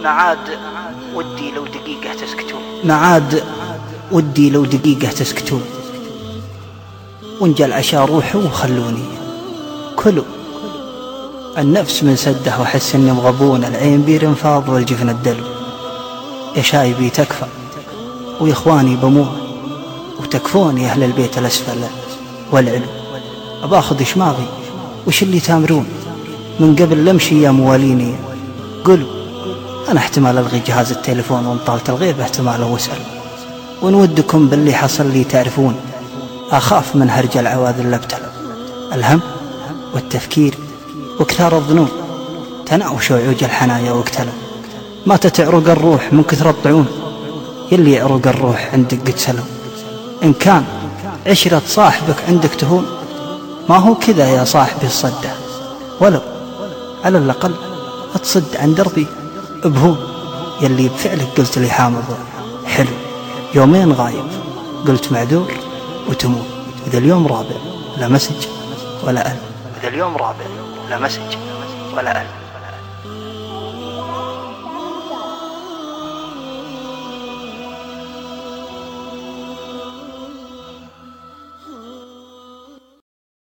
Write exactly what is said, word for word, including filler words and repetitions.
نعاد ودي لو دقيقة تسكتون نعاد ودي لو دقيقة تسكتون وانجى العشاء روحوا وخلوني كلوا النفس من سده وحس اني مغبون العين بير انفاض والجفن الدلو يا شايبي تكفى ويا اخواني بموت وتكفون يا اهل البيت الاسفل والعلو اباخذ شماغي وش اللي تامرون من قبل لمشي يا مواليني قلوا انا احتمال الغي جهاز التليفون وان طالت الغيب احتمال واسأل وان ودكم باللي حصل لي تعرفون اخاف من هرج العواذ اللي ابتلى الهم والتفكير واكثار الظنون تناوشوا عوج الحنايا واقتلوا ما تتعرق الروح من كثر الطعون يلي يعرق الروح عندك قد سلوا إن كان عشرة صاحبك عندك تهون ما هو كذا يا صاحبي الصدة ولو على الأقل اتصد عن دربي بهون يلي بفعلك قلت لي حامض حلو يومين غايب قلت معذور وتمون إذا اليوم رابع لا مسج ولا ألم إذا اليوم رابع لا مسج ولا ألم